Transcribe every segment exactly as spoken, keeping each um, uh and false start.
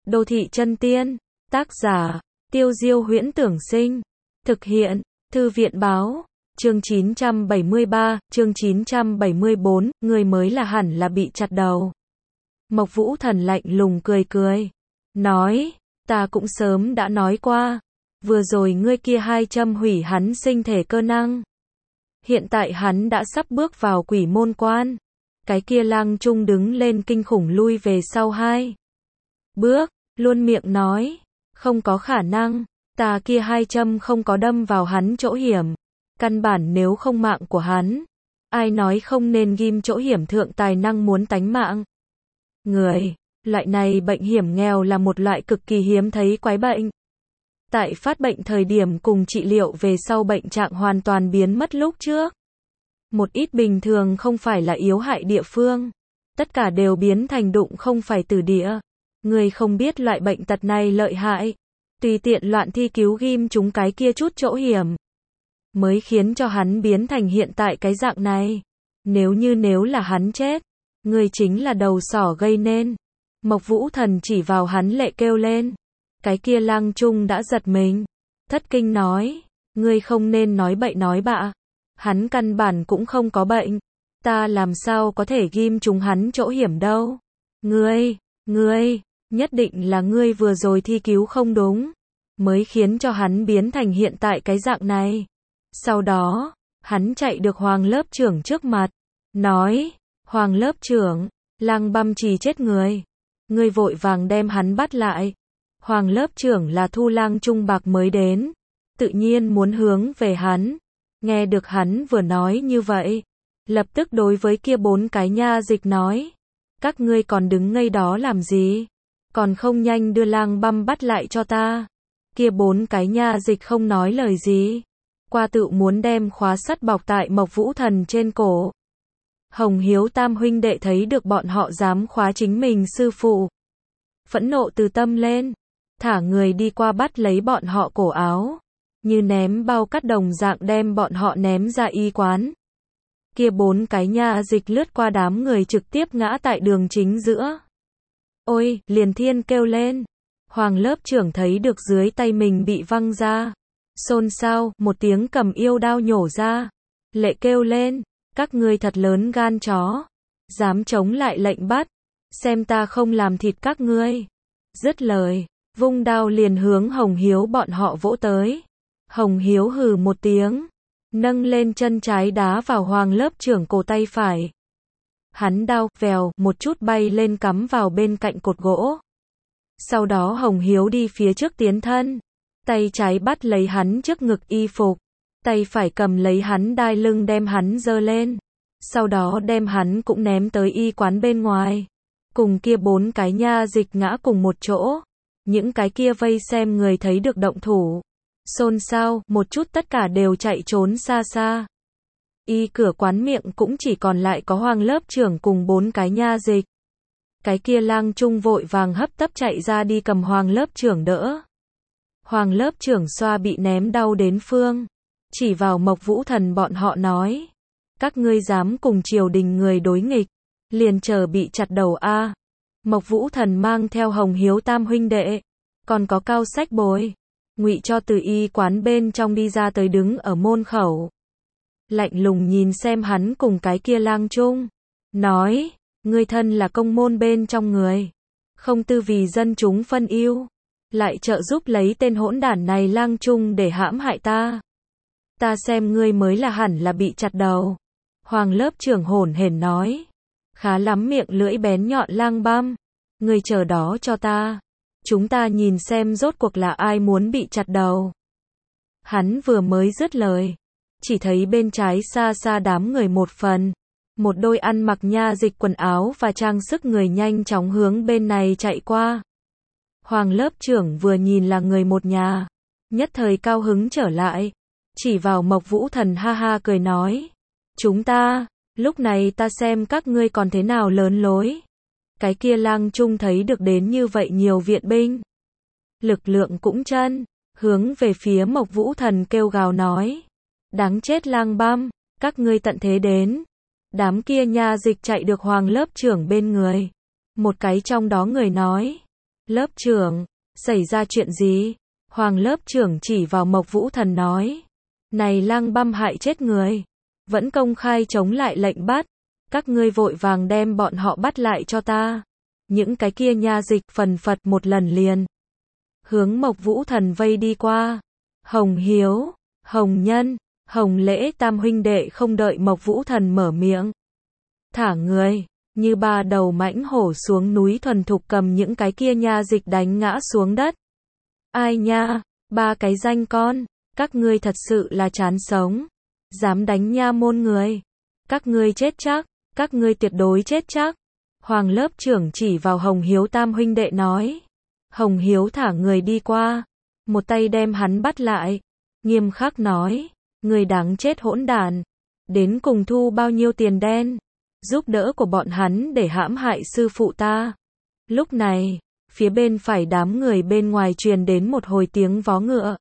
Đô thị chân tiên, tác giả, Tiêu Diêu Huyễn Tưởng Sinh, thực hiện, Thư viện báo, chương chín trăm bảy mươi ba, chương chín trăm bảy mươi bốn, người mới là hẳn là bị chặt đầu. Mộc Vũ Thần lạnh lùng cười cười, nói, ta cũng sớm đã nói qua, vừa rồi ngươi kia hai châm hủy hắn sinh thể cơ năng. Hiện tại hắn đã sắp bước vào quỷ môn quan. Cái kia Lang Trung đứng lên kinh khủng lui về sau hai bước, luôn miệng nói, không có khả năng, ta kia hai châm không có đâm vào hắn chỗ hiểm, căn bản nếu không mạng của hắn, ai nói không nên ghim chỗ hiểm thượng tài năng muốn tánh mạng. Người, loại này bệnh hiểm nghèo là một loại cực kỳ hiếm thấy quái bệnh. Tại phát bệnh thời điểm cùng trị liệu về sau bệnh trạng hoàn toàn biến mất lúc trước. Một ít bình thường không phải là yếu hại địa phương, tất cả đều biến thành đụng không phải tử địa. Người không biết loại bệnh tật này lợi hại, tùy tiện loạn thi cứu ghim chúng cái kia chút chỗ hiểm, mới khiến cho hắn biến thành hiện tại cái dạng này. Nếu như nếu là hắn chết, người chính là đầu sỏ gây nên. Mộc Vũ Thần chỉ vào hắn lệ kêu lên. Cái kia Lang Trung đã giật mình, thất kinh nói, ngươi không nên nói bậy nói bạ. Hắn căn bản cũng không có bệnh, ta làm sao có thể ghim chúng hắn chỗ hiểm đâu. Ngươi, ngươi, nhất định là ngươi vừa rồi thi cứu không đúng, mới khiến cho hắn biến thành hiện tại cái dạng này. Sau đó, hắn chạy được Hoàng lớp trưởng trước mặt, nói, Hoàng lớp trưởng, Lang Băm Trì chết người. Ngươi vội vàng đem hắn bắt lại. Hoàng lớp trưởng là thu Lang Trung bạc mới đến, tự nhiên muốn hướng về hắn. Nghe được hắn vừa nói như vậy, lập tức đối với kia bốn cái nha dịch nói, các ngươi còn đứng ngây đó làm gì, còn không nhanh đưa Lang Băm bắt lại cho ta. Kia bốn cái nha dịch không nói lời gì, qua tự muốn đem khóa sắt bọc tại Mộc Vũ Thần trên cổ. Hồng Hiếu tam huynh đệ thấy được bọn họ dám khóa chính mình sư phụ, phẫn nộ từ tâm lên, thả người đi qua bắt lấy bọn họ cổ áo, như ném bao cát đồng dạng đem bọn họ ném ra y quán. Kia bốn cái nha dịch lướt qua đám người trực tiếp ngã tại đường chính giữa. Ôi, liền thiên kêu lên. Hoàng lớp trưởng thấy được dưới tay mình bị văng ra, xôn xao, một tiếng cầm yêu đao nhổ ra, lệ kêu lên, các ngươi thật lớn gan chó, dám chống lại lệnh bắt, xem ta không làm thịt các ngươi. Dứt lời, vung đao liền hướng Hồng Hiếu bọn họ vỗ tới. Hồng Hiếu hừ một tiếng, nâng lên chân trái đá vào Hoàng lớp trưởng cổ tay phải. Hắn đao, vèo, một chút bay lên cắm vào bên cạnh cột gỗ. Sau đó Hồng Hiếu đi phía trước tiến thân, tay trái bắt lấy hắn trước ngực y phục, tay phải cầm lấy hắn đai lưng đem hắn giơ lên, sau đó đem hắn cũng ném tới y quán bên ngoài, cùng kia bốn cái nha dịch ngã cùng một chỗ. Những cái kia vây xem người thấy được động thủ, xôn xao, một chút tất cả đều chạy trốn xa xa. Y cửa quán miệng cũng chỉ còn lại có Hoàng lớp trưởng cùng bốn cái nha dịch. Cái kia Lang Trung vội vàng hấp tấp chạy ra đi cầm Hoàng lớp trưởng đỡ. Hoàng lớp trưởng xoa bị ném đau đến phương, chỉ vào Mộc Vũ Thần bọn họ nói, các ngươi dám cùng triều đình người đối nghịch, liền chờ bị chặt đầu a. Mộc Vũ Thần mang theo Hồng Hiếu tam huynh đệ, còn có Cao Sách Bồi, Ngụy Cho từ y quán bên trong đi ra tới đứng ở môn khẩu. Lạnh lùng nhìn xem hắn cùng cái kia Lang Trung, nói, ngươi thân là công môn bên trong người, không tư vì dân chúng phân ưu, lại trợ giúp lấy tên hỗn đản này Lang Trung để hãm hại ta. Ta xem ngươi mới là hẳn là bị chặt đầu. Hoàng lớp trưởng hổn hển nói, khá lắm miệng lưỡi bén nhọn Lang Băm, ngươi chờ đó cho ta. Chúng ta nhìn xem rốt cuộc là ai muốn bị chặt đầu. Hắn vừa mới dứt lời, chỉ thấy bên trái xa xa đám người một phần, một đôi ăn mặc nha dịch quần áo và trang sức người nhanh chóng hướng bên này chạy qua. Hoàng lớp trưởng vừa nhìn là người một nhà, nhất thời cao hứng trở lại, chỉ vào Mộc Vũ Thần ha ha cười nói, chúng ta, lúc này ta xem các ngươi còn thế nào lớn lối. Cái kia Lang Trung thấy được đến như vậy nhiều viện binh, lực lượng cũng chân, hướng về phía Mộc Vũ Thần kêu gào nói, đáng chết Lang Băm, các ngươi tận thế đến. Đám kia nha dịch chạy được Hoàng lớp trưởng bên người, một cái trong đó người nói, Lớp trưởng, xảy ra chuyện gì? Hoàng lớp trưởng chỉ vào Mộc Vũ Thần nói. Này Lăng Băm hại chết người. Vẫn công khai chống lại lệnh bắt. Các ngươi vội vàng đem bọn họ bắt lại cho ta. Những cái kia nha dịch phần phật một lần liền. Hướng Mộc Vũ Thần vây đi qua. Hồng Hiếu, Hồng Nhân, Hồng Lễ tam huynh đệ không đợi Mộc Vũ Thần mở miệng. Thả người, như ba đầu mãnh hổ xuống núi thuần thục cầm những cái kia nha dịch đánh ngã xuống đất. Ai nha, ba cái danh con, các ngươi thật sự là chán sống. Dám đánh nha môn người. Các ngươi chết chắc, các ngươi tuyệt đối chết chắc. Hoàng lớp trưởng chỉ vào Hồng Hiếu tam huynh đệ nói. Hồng Hiếu thả người đi qua. Một tay đem hắn bắt lại. Nghiêm khắc nói. Người đáng chết hỗn đản. Đến cùng thu bao nhiêu tiền đen. Giúp đỡ của bọn hắn để hãm hại sư phụ ta. Lúc này, phía bên phải đám người bên ngoài truyền đến một hồi tiếng vó ngựa.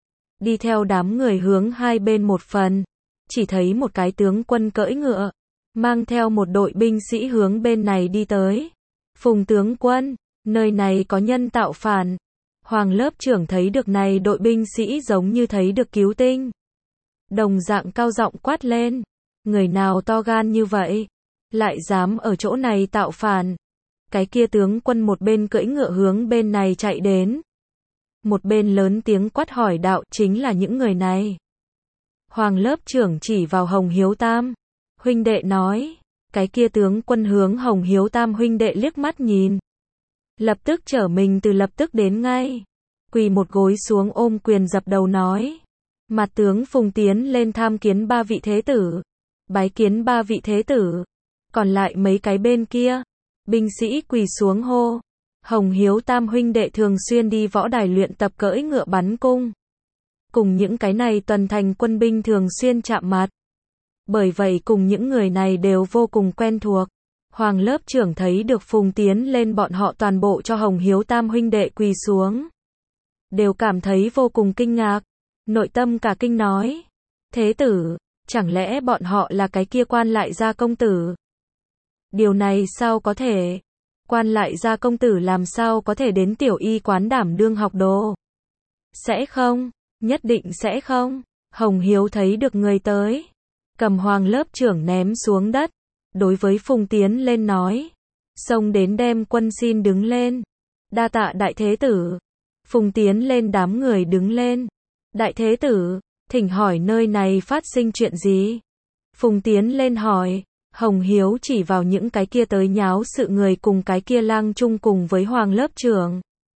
Đi theo đám người hướng hai bên một phần. Chỉ thấy một cái tướng quân cưỡi ngựa. Mang theo một đội binh sĩ hướng bên này đi tới. Phùng tướng quân, nơi này có nhân tạo phản. Hoàng lớp trưởng thấy được này đội binh sĩ giống như thấy được cứu tinh. Đồng dạng cao giọng quát lên. Người nào to gan như vậy? Lại dám ở chỗ này tạo phản. Cái kia tướng quân một bên cưỡi ngựa hướng bên này chạy đến. Một bên lớn tiếng quát hỏi đạo chính là những người này. Hoàng lớp trưởng chỉ vào Hồng Hiếu Tam. Huynh đệ nói. Cái kia tướng quân hướng Hồng Hiếu Tam huynh đệ liếc mắt nhìn. Lập tức trở mình từ lập tức đến ngay. Quỳ một gối xuống ôm quyền dập đầu nói. Mặt tướng Phùng tiến lên tham kiến ba vị thế tử. Bái kiến ba vị thế tử. Còn lại mấy cái bên kia. Binh sĩ quỳ xuống hô. Hồng Hiếu Tam huynh đệ thường xuyên đi võ đài luyện tập cưỡi ngựa bắn cung. Cùng những cái này tuần thành quân binh thường xuyên chạm mặt. Bởi vậy cùng những người này đều vô cùng quen thuộc. Hoàng lớp trưởng thấy được Phùng tiến lên bọn họ toàn bộ cho Hồng Hiếu Tam huynh đệ quỳ xuống. Đều cảm thấy vô cùng kinh ngạc. Nội tâm cả kinh nói. Thế tử, chẳng lẽ bọn họ là cái kia quan lại gia công tử? Điều này sao có thể? Quan lại gia công tử làm sao có thể đến tiểu y quán đảm đương học đồ? Sẽ không, nhất định sẽ không. Hồng Hiếu thấy được người tới. Cầm Hoàng lớp trưởng ném xuống đất. Đối với Phùng tiến lên nói. Xông đến đem quân xin đứng lên. Đa tạ đại thế tử. Phùng tiến lên đám người đứng lên. Đại thế tử, thỉnh hỏi nơi này phát sinh chuyện gì? Phùng tiến lên hỏi. Hồng Hiếu chỉ vào những cái kia tới nháo sự người cùng cái kia Lang Trung cùng với Hoàng lớp trưởng.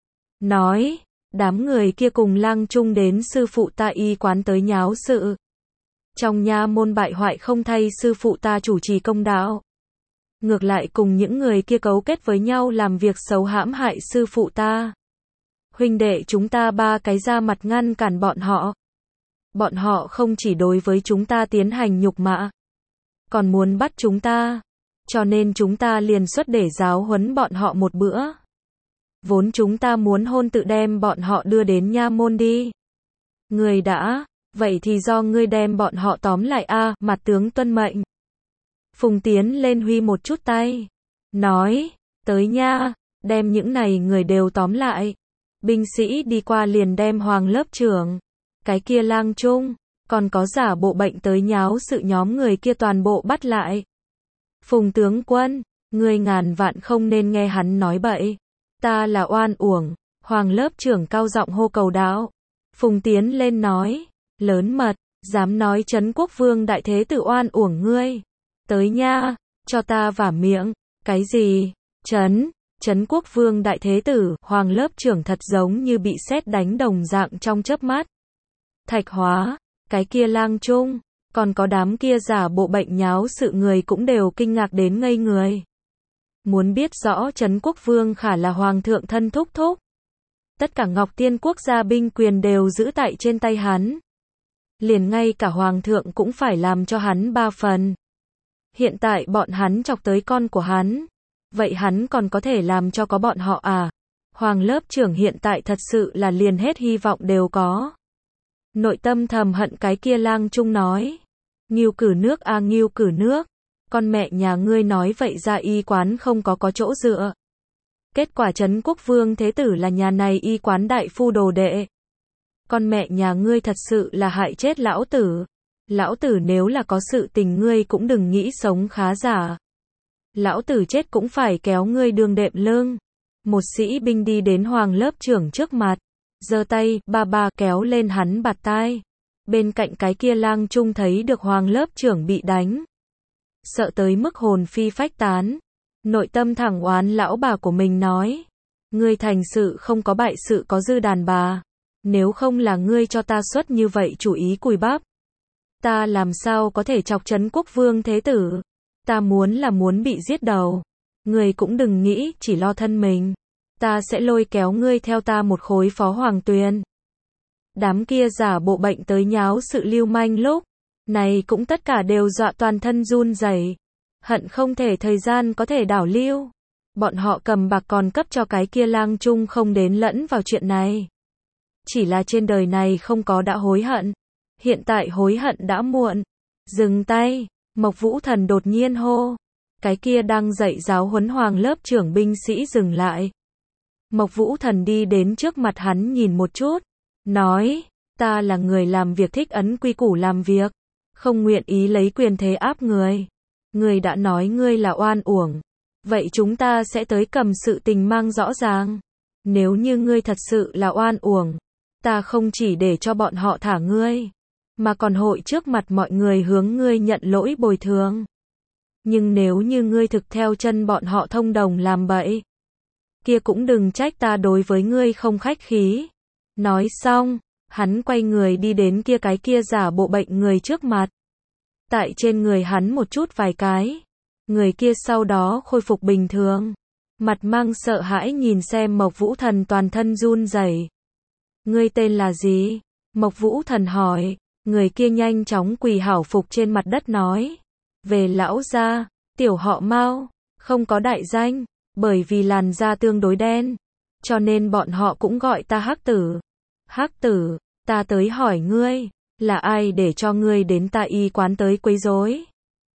Nói, đám người kia cùng Lang Trung đến sư phụ ta y quán tới nháo sự. Trong nha môn bại hoại không thay sư phụ ta chủ trì công đạo. Ngược lại cùng những người kia cấu kết với nhau làm việc xấu hãm hại sư phụ ta. Huynh đệ chúng ta ba cái ra mặt ngăn cản bọn họ. Bọn họ không chỉ đối với chúng ta tiến hành nhục mạ. Còn muốn bắt chúng ta. Cho nên chúng ta liền xuất để giáo huấn bọn họ một bữa. Vốn chúng ta muốn hôn tự đem bọn họ đưa đến nha môn đi. Người đã, vậy thì do ngươi đem bọn họ tóm lại a, à, mặt tướng tuân mệnh. Phùng tiến lên huy một chút tay. Nói, tới nha, đem những này người đều tóm lại. Binh sĩ đi qua liền đem Hoàng lớp trưởng. Cái kia Lang Trung. Còn có giả bộ bệnh tới nháo sự nhóm người kia toàn bộ bắt lại. Phùng tướng quân, ngươi ngàn vạn không nên nghe hắn nói bậy. Ta là oan uổng. Hoàng lớp trưởng cao giọng hô cầu đạo. Phùng tiến lên nói. Lớn mật, dám nói Trấn Quốc Vương đại thế tử oan uổng ngươi. Tới nha, cho ta vả miệng. Cái gì? Trấn, Trấn Quốc Vương đại thế tử. Hoàng lớp trưởng thật giống như bị sét đánh đồng dạng trong chớp mắt. Thạch Hóa. Cái kia Lang Trung, còn có đám kia giả bộ bệnh nháo sự người cũng đều kinh ngạc đến ngây người. Muốn biết rõ Trấn Quốc Vương Khả là Hoàng thượng thân thúc thúc. Tất cả Ngọc Tiên quốc gia binh quyền đều giữ tại trên tay hắn. Liền ngay cả Hoàng thượng cũng phải làm cho hắn ba phần. Hiện tại bọn hắn chọc tới con của hắn. Vậy hắn còn có thể làm cho có bọn họ à? Hoàng lớp trưởng hiện tại thật sự là liền hết hy vọng đều có. Nội tâm thầm hận cái kia Lang Trung nói. Ngưu cử nước a à, ngưu cử nước. Con mẹ nhà ngươi nói vậy ra y quán không có có chỗ dựa. Kết quả Trấn Quốc Vương Thế Tử là nhà này y quán đại phu đồ đệ. Con mẹ nhà ngươi thật sự là hại chết lão tử. Lão tử nếu là có sự tình ngươi cũng đừng nghĩ sống khá giả. Lão tử chết cũng phải kéo ngươi đường đệm lưng. Một sĩ binh đi đến Hoàng lớp trưởng trước mặt, giơ tay, ba ba kéo lên hắn bạt tai. Bên cạnh cái kia lang trung thấy được Hoàng lớp trưởng bị đánh, sợ tới mức hồn phi phách tán, nội tâm thẳng oán lão bà của mình nói, ngươi thành sự không có bại sự có dư đàn bà, nếu không là ngươi cho ta xuất như vậy chủ ý cùi bắp, ta làm sao có thể chọc Trấn Quốc Vương Thế Tử, ta muốn là muốn bị giết đầu, ngươi cũng đừng nghĩ chỉ lo thân mình, ta sẽ lôi kéo ngươi theo ta một khối phó hoàng tuyền. Đám kia giả bộ bệnh tới nháo sự lưu manh lúc này cũng tất cả đều dọa toàn thân run rẩy, hận không thể thời gian có thể đảo lưu. Bọn họ cầm bạc còn cấp cho cái kia lang trung không đến lẫn vào chuyện này. Chỉ là trên đời này không có đã hối hận. Hiện tại hối hận đã muộn. Dừng tay, Mộc Vũ Thần đột nhiên hô. Cái kia đang dạy giáo huấn Hoàng lớp trưởng binh sĩ dừng lại. Mộc Vũ Thần đi đến trước mặt hắn nhìn một chút. Nói, ta là người làm việc thích ấn quy củ làm việc. Không nguyện ý lấy quyền thế áp người. Người đã nói ngươi là oan uổng. Vậy chúng ta sẽ tới cầm sự tình mang rõ ràng. Nếu như ngươi thật sự là oan uổng, ta không chỉ để cho bọn họ thả ngươi, mà còn hội trước mặt mọi người hướng ngươi nhận lỗi bồi thường. Nhưng nếu như ngươi thực theo chân bọn họ thông đồng làm bậy, kia cũng đừng trách ta đối với ngươi không khách khí. Nói xong, hắn quay người đi đến kia cái kia giả bộ bệnh người trước mặt. Tại trên người hắn một chút vài cái. Người kia sau đó khôi phục bình thường. Mặt mang sợ hãi nhìn xem Mộc Vũ Thần toàn thân run rẩy. Ngươi tên là gì? Mộc Vũ Thần hỏi. Người kia nhanh chóng quỳ hảo phục trên mặt đất nói. Về lão gia, tiểu họ Mao, không có đại danh, bởi vì làn da tương đối đen, cho nên bọn họ cũng gọi ta Hắc Tử. Hắc Tử, ta tới hỏi ngươi, là ai để cho ngươi đến ta y quán tới quấy rối?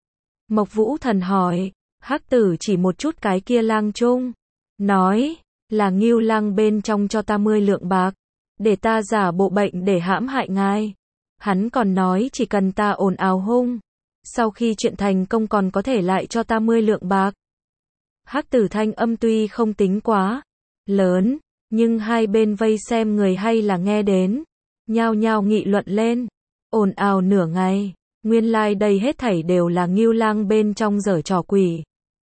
Mộc Vũ Thần hỏi. Hắc Tử chỉ một chút cái kia lang trung, nói, là Ngưu Lang bên trong cho ta mười lượng bạc, để ta giả bộ bệnh để hãm hại ngài. Hắn còn nói chỉ cần ta ồn ào hung, sau khi chuyện thành công còn có thể lại cho ta mười lượng bạc. Hắc Tử thanh âm tuy không tính quá lớn, nhưng hai bên vây xem người hay là nghe đến, nhao nhao nghị luận lên, ồn ào nửa ngày. Nguyên lai like đây hết thảy đều là Ngưu Lang bên trong giở trò quỷ.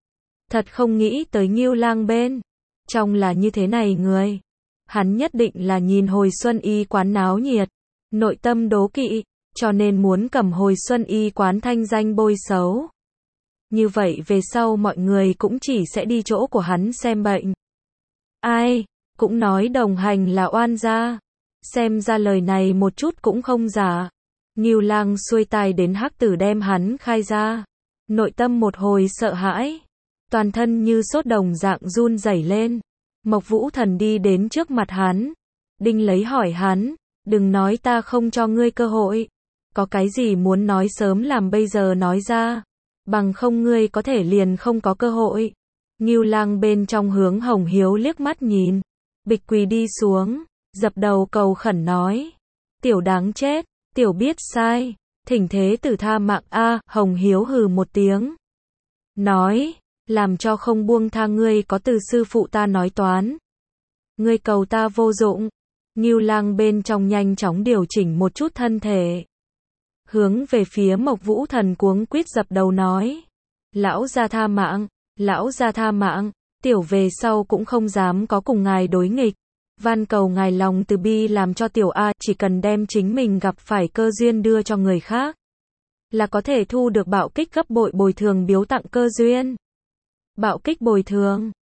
Thật không nghĩ tới Ngưu Lang bên trong là như thế này người. Hắn nhất định là nhìn hồi xuân y quán náo nhiệt, nội tâm đố kỵ, cho nên muốn cầm hồi xuân y quán thanh danh bôi xấu. Như vậy về sau mọi người cũng chỉ sẽ đi chỗ của hắn xem bệnh. Ai cũng nói đồng hành là oan gia. Xem ra lời này một chút cũng không giả. Ngưu Lang xuôi tai đến Hắc Tử đem hắn khai ra. Nội tâm một hồi sợ hãi. Toàn thân như sốt đồng dạng run rẩy lên. Mộc Vũ Thần đi đến trước mặt hắn. Đinh lấy hỏi hắn. Đừng nói ta không cho ngươi cơ hội. Có cái gì muốn nói sớm làm bây giờ nói ra. Bằng không ngươi có thể liền không có cơ hội. Ngưu Lang bên trong hướng Hồng Hiếu liếc mắt nhìn. Bịch quỳ đi xuống. Dập đầu cầu khẩn nói. Tiểu đáng chết. Tiểu biết sai, thỉnh thế tử tha mạng a. Hồng Hiếu hừ một tiếng, nói, làm cho không buông tha ngươi có từ sư phụ ta nói toán, ngươi cầu ta vô dụng. Ngưu Lang bên trong nhanh chóng điều chỉnh một chút thân thể, hướng về phía Mộc Vũ Thần cuống quýt dập đầu nói, lão gia tha mạng, lão gia tha mạng, tiểu về sau cũng không dám có cùng ngài đối nghịch. Van cầu ngài lòng từ bi làm cho tiểu A chỉ cần đem chính mình gặp phải cơ duyên đưa cho người khác, là có thể thu được bạo kích gấp bội bồi thường biếu tặng cơ duyên. Bạo kích bồi thường.